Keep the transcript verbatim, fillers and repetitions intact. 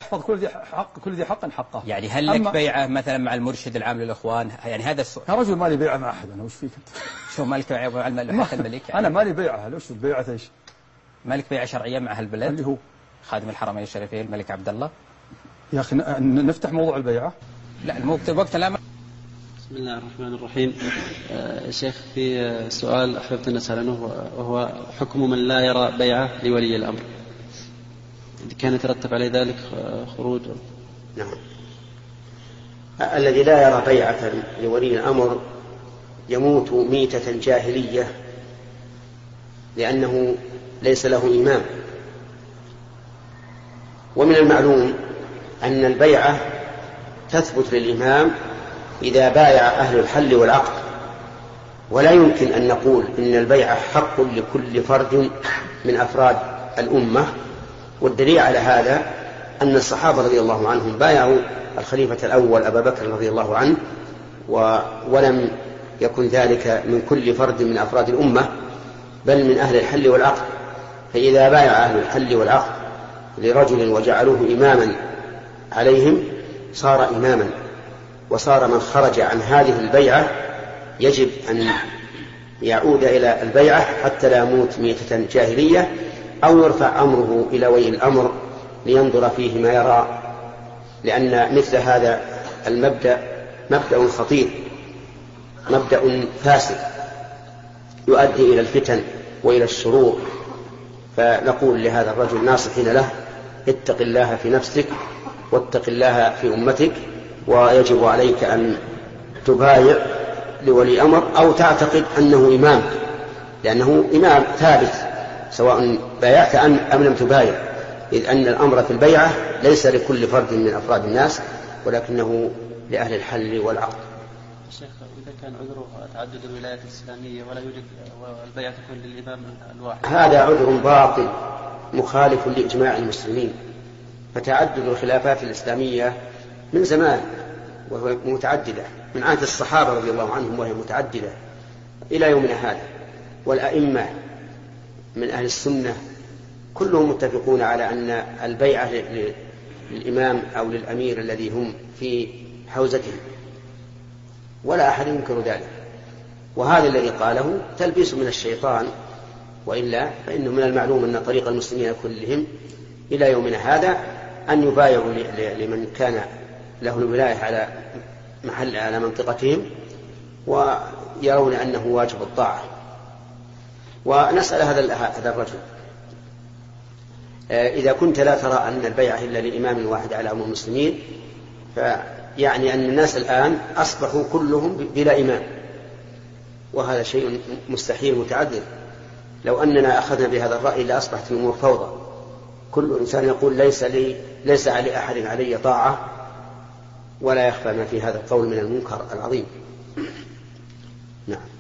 يحفظ كل ذي حق كل ذي حق حقه. يعني هل لك بيعة مثلا مع المرشد العام للإخوان؟ يعني هذا السؤال. يا رجل مالي بيعة مع أحد أنا، وش فيك أنت؟ شو مالك بيعة مع الملك؟ الملك يعني أنا مالي بيعة. ليش بيعة إيش؟ مالك بيعة شرعية مع هالبلد؟ اللي هو خادم الحرمين الشريفين الملك عبد الله. يا أخي نفتح موضوع البيعة. لا الوقت الوقت لا. بسم الله الرحمن الرحيم. آه شيخ، في سؤال أحببت أن أسأل عنه، وهو حكم من لا يرى بيعة لولي الأمر، إذا كان يترتب عليه ذلك خروج. نعم. الذي لا يرى بيعة لولي الأمر يموت ميتة جاهلية، لأنه ليس له إمام. ومن المعلوم أن البيعة تثبت للإمام إذا بايع أهل الحل والعقد، ولا يمكن أن نقول إن البيعة حق لكل فرد من أفراد الأمة. والدليل على هذا أن الصحابة رضي الله عنهم بايعوا الخليفة الأول أبا بكر رضي الله عنه، ولم يكن ذلك من كل فرد من أفراد الأمة، بل من أهل الحل والعقد. فإذا بايع أهل الحل والعقد لرجل وجعلوه إماما عليهم صار إماما، وصار من خرج عن هذه البيعة يجب أن يعود إلى البيعة حتى لا يموت ميتة جاهلية، أو يرفع أمره إلى ولي الأمر لينظر فيه ما يرى، لأن مثل هذا المبدأ مبدأ خطير، مبدأ فاسد يؤدي إلى الفتن وإلى الشرور. فنقول لهذا الرجل ناصحين له: اتق الله في نفسك واتق الله في أمتك، ويجب عليك أن تبايع لولي أمر أو تعتقد أنه إمام، لأنه إمام ثابت سواء بايعت أم لم تبايع، إذ أن الأمر في البيعة ليس لكل فرد من أفراد الناس، ولكنه لأهل الحل والعقد. الشيخ، إذا كان عذره تعدد الولايات الإسلامية ولا يوجد البيعة تكون للإمام الواحد، هذا عذر باطل مخالف لإجماع المسلمين. فتعدد الخلافات الإسلامية من زمان وهو متعددة، من عهد الصحابة رضي الله عنهم وهي متعددة إلى يومنا هذا. والأئمة من أهل السنة كلهم متفقون على أن البيعة للإمام أو للأمير الذي هم في حوزته، ولا أحد ينكر ذلك. وهذا الذي قاله تلبيس من الشيطان، وإلا فإنه من المعلوم أن طريق المسلمين كلهم إلى يومنا هذا أن يبايعوا لمن كان له الولاية على محل على منطقتهم، ويرون أنه واجب الطاعة. ونسأل هذا هذا الرجل: إذا كنت لا ترى أن البيعة إلا لإمام واحد على أمم المسلمين، فيعني أن الناس الآن أصبحوا كلهم بلا إمام، وهذا شيء مستحيل متعذر. لو أننا أخذنا بهذا الرأي لأصبحت الأمور فوضى، كل إنسان يقول ليس لي ليس على أحد علي طاعة، ولا يخفى ما في هذا القول من المنكر العظيم. نعم.